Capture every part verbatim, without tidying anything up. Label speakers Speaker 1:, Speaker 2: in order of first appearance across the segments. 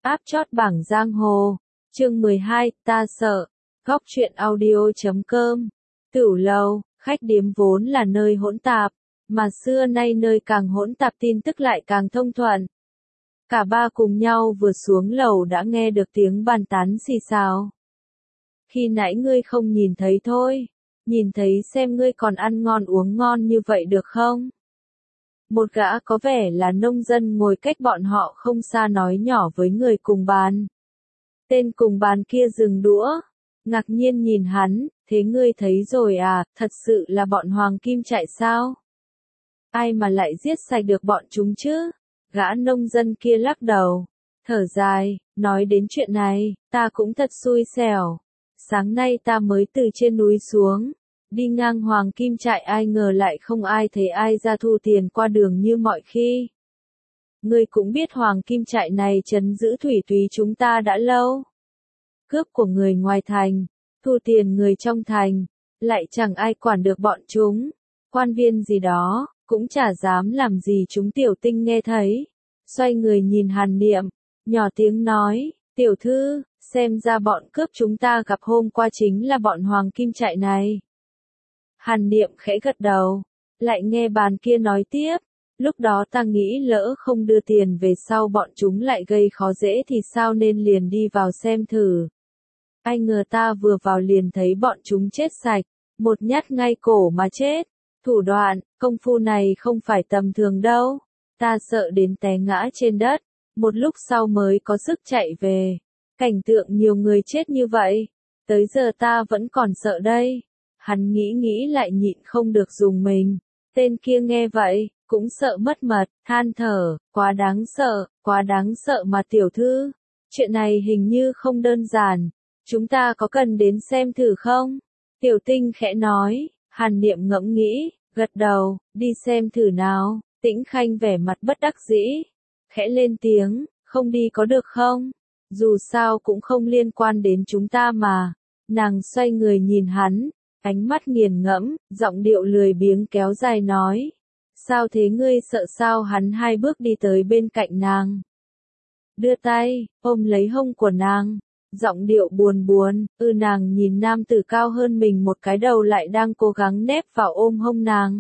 Speaker 1: Áp chót bảng giang hồ. Chương mười hai, ta sợ. Góc truyện audio chấm com. Tửu lầu, khách điếm vốn là nơi hỗn tạp, mà xưa nay nơi càng hỗn tạp tin tức lại càng thông thuận. Cả ba cùng nhau vừa xuống lầu đã nghe được tiếng bàn tán xì xào. Khi nãy ngươi không nhìn thấy thôi, nhìn thấy xem ngươi còn ăn ngon uống ngon như vậy được không? Một gã có vẻ là nông dân ngồi cách bọn họ không xa nói nhỏ với người cùng bàn. Tên cùng bàn kia dừng đũa, ngạc nhiên nhìn hắn, thế ngươi thấy rồi à, thật sự là bọn hoàng kim chạy sao? Ai mà lại giết sạch được bọn chúng chứ? Gã nông dân kia lắc đầu, thở dài, nói đến chuyện này, ta cũng thật xui xẻo. Sáng nay ta mới từ trên núi xuống, đi ngang hoàng kim trại ai ngờ lại không ai thấy ai ra thu tiền qua đường như mọi khi. Ngươi cũng biết hoàng kim trại này trấn giữ thủy túy chúng ta đã lâu. Cướp của người ngoài thành, thu tiền người trong thành, lại chẳng ai quản được bọn chúng. Quan viên gì đó, cũng chả dám làm gì chúng. Tiểu Tinh nghe thấy, xoay người nhìn Hàn Niệm, nhỏ tiếng nói, tiểu thư, xem ra bọn cướp chúng ta gặp hôm qua chính là bọn hoàng kim trại này. Hàn Niệm khẽ gật đầu, lại nghe bàn kia nói tiếp, lúc đó ta nghĩ lỡ không đưa tiền về sau bọn chúng lại gây khó dễ thì sao nên liền đi vào xem thử. Ai ngờ ta vừa vào liền thấy bọn chúng chết sạch, một nhát ngay cổ mà chết. Thủ đoạn, công phu này không phải tầm thường đâu. Ta sợ đến té ngã trên đất, một lúc sau mới có sức chạy về. Cảnh tượng nhiều người chết như vậy, tới giờ ta vẫn còn sợ đây. Hắn nghĩ nghĩ lại nhịn không được dùng mình. Tên kia nghe vậy, cũng sợ mất mật, than thở, quá đáng sợ, quá đáng sợ mà tiểu thư. Chuyện này hình như không đơn giản, chúng ta có cần đến xem thử không? Tiểu Tinh khẽ nói. Hàn Niệm ngẫm nghĩ, gật đầu, đi xem thử nào. Tĩnh Khanh vẻ mặt bất đắc dĩ, khẽ lên tiếng, không đi có được không? Dù sao cũng không liên quan đến chúng ta mà. Nàng xoay người nhìn hắn, ánh mắt nghiền ngẫm, giọng điệu lười biếng kéo dài nói. Sao thế ngươi sợ sao? Hắn hai bước đi tới bên cạnh nàng. Đưa tay, ôm lấy hông của nàng. Giọng điệu buồn buồn, ư nàng nhìn nam tử cao hơn mình một cái đầu lại đang cố gắng nép vào ôm hông nàng.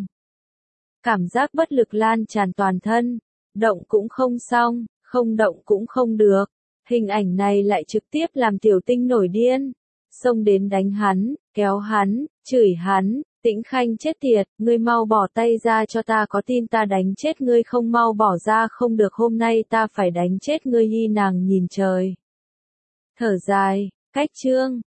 Speaker 1: Cảm giác bất lực lan tràn toàn thân, động cũng không xong, không động cũng không được. Hình ảnh này lại trực tiếp làm Tiểu Tinh nổi điên, xông đến đánh hắn, kéo hắn, chửi hắn, Tĩnh Khanh chết tiệt, ngươi mau bỏ tay ra cho ta, có tin ta đánh chết ngươi không? Mau bỏ ra không được, hôm nay ta phải đánh chết ngươi. Hi nàng nhìn trời. Thở dài, cách chương.